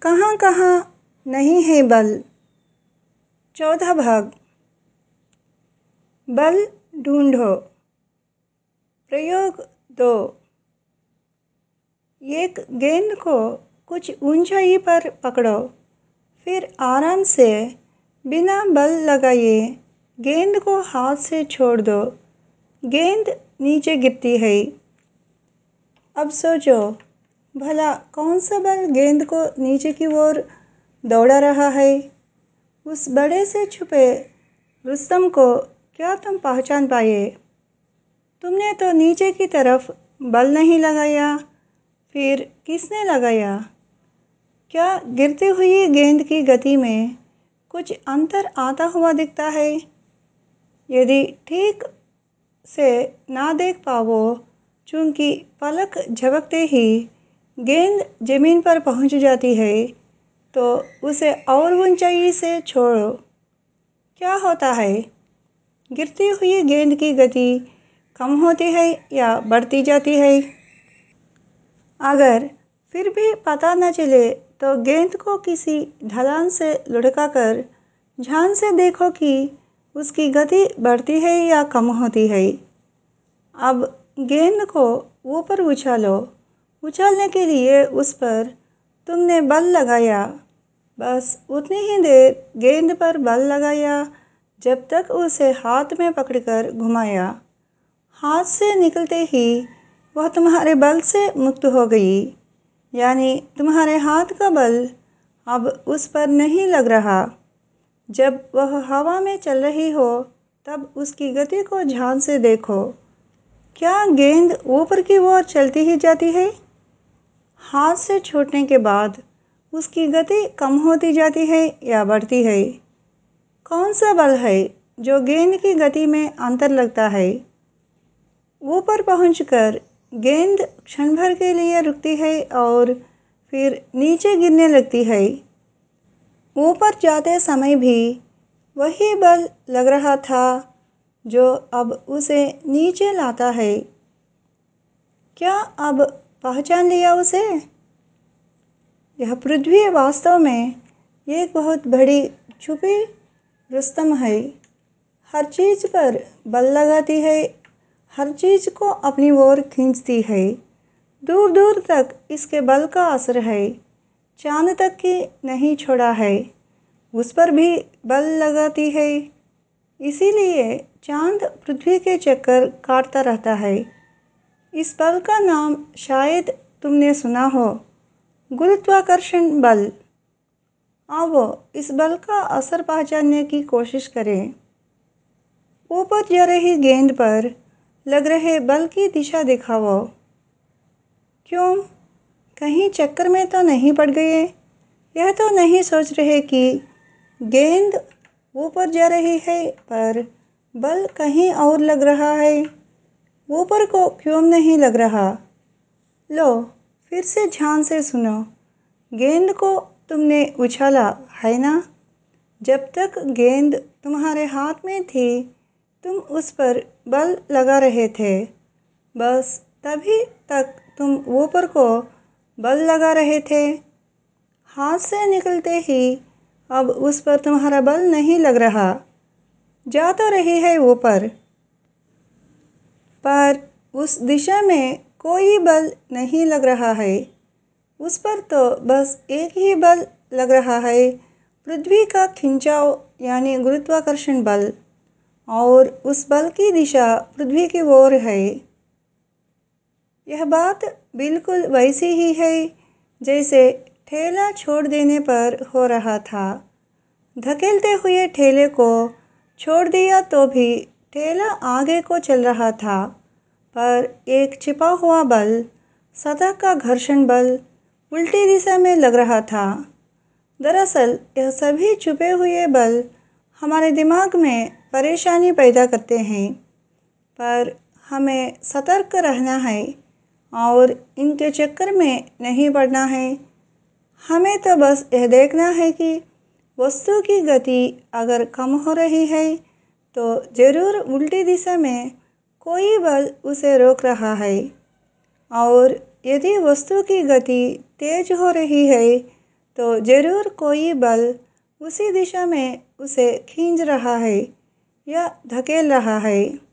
कहाँ कहाँ नहीं है बल। चौथा भाग। बल ढूंढो। प्रयोग 2। एक गेंद को कुछ ऊंचाई पर पकड़ो, फिर आराम से बिना बल लगाए गेंद को हाथ से छोड़ दो। गेंद नीचे गिरती है। अब सोचो, भला कौन सा बल गेंद को नीचे की ओर दौड़ा रहा है? उस बड़े से छुपे रुस्तम को क्या तुम पहचान पाए? तुमने तो नीचे की तरफ बल नहीं लगाया, फिर किसने लगाया? क्या गिरती हुई गेंद की गति में कुछ अंतर आता हुआ दिखता है? यदि ठीक से ना देख पाओ, चूंकि पलक झपकते ही गेंद जमीन पर पहुंच जाती है, तो उसे और ऊंचाई से छोड़ो। क्या होता है? गिरती हुई गेंद की गति कम होती है या बढ़ती जाती है? अगर फिर भी पता न चले तो गेंद को किसी ढलान से लुढ़काकर ध्यान से देखो कि उसकी गति बढ़ती है या कम होती है। अब गेंद को ऊपर उछालो। उछालने के लिए उस पर तुमने बल लगाया। बस उतनी ही देर गेंद पर बल लगाया जब तक उसे हाथ में पकड़कर घुमाया। हाथ से निकलते ही वह तुम्हारे बल से मुक्त हो गई, यानी तुम्हारे हाथ का बल अब उस पर नहीं लग रहा। जब वह हवा में चल रही हो तब उसकी गति को ध्यान से देखो। क्या गेंद ऊपर की ओर चलती ही जाती है? हाथ से छूटने के बाद उसकी गति कम होती जाती है या बढ़ती है? कौन सा बल है जो गेंद की गति में अंतर लगता है? ऊपर पहुंचकर गेंद क्षण भर के लिए रुकती है और फिर नीचे गिरने लगती है। ऊपर जाते समय भी वही बल लग रहा था जो अब उसे नीचे लाता है। क्या अब पहचान लिया उसे? यह पृथ्वी वास्तव में एक बहुत बड़ी छुपी रुस्तम है। हर चीज़ पर बल लगाती है, हर चीज़ को अपनी ओर खींचती है। दूर दूर तक इसके बल का असर है। चांद तक की नहीं छोड़ा है, उस पर भी बल लगाती है। इसीलिए चांद पृथ्वी के चक्कर काटता रहता है। इस बल का नाम शायद तुमने सुना हो, गुरुत्वाकर्षण बल। आओ इस बल का असर पहचानने की कोशिश करें। ऊपर जा रही गेंद पर लग रहे बल की दिशा दिखाओ। क्यों, कहीं चक्कर में तो नहीं पड़ गए? यह तो नहीं सोच रहे कि गेंद ऊपर जा रही है पर बल कहीं और लग रहा है? ऊपर को क्यों नहीं लग रहा? लो, फिर से ध्यान से सुनो। गेंद को तुमने उछाला है ना? जब तक गेंद तुम्हारे हाथ में थी तुम उस पर बल लगा रहे थे। बस तभी तक तुम ऊपर को बल लगा रहे थे। हाथ से निकलते ही अब उस पर तुम्हारा बल नहीं लग रहा। जा तो रही है ऊपर, पर उस दिशा में कोई बल नहीं लग रहा है। उस पर तो बस एक ही बल लग रहा है, पृथ्वी का खिंचाव यानी गुरुत्वाकर्षण बल, और उस बल की दिशा पृथ्वी की ओर है। यह बात बिल्कुल वैसी ही है जैसे ठेला छोड़ देने पर हो रहा था। धकेलते हुए ठेले को छोड़ दिया तो भी ठेला आगे को चल रहा था, पर एक छिपा हुआ बल, सतह का घर्षण बल, उल्टी दिशा में लग रहा था। दरअसल यह सभी छुपे हुए बल हमारे दिमाग में परेशानी पैदा करते हैं, पर हमें सतर्क रहना है और इनके चक्कर में नहीं पड़ना है। हमें तो बस यह देखना है कि वस्तु की गति अगर कम हो रही है तो ज़रूर उल्टी दिशा में कोई बल उसे रोक रहा है, और यदि वस्तु की गति तेज हो रही है तो जरूर कोई बल उसी दिशा में उसे खींच रहा है या धकेल रहा है।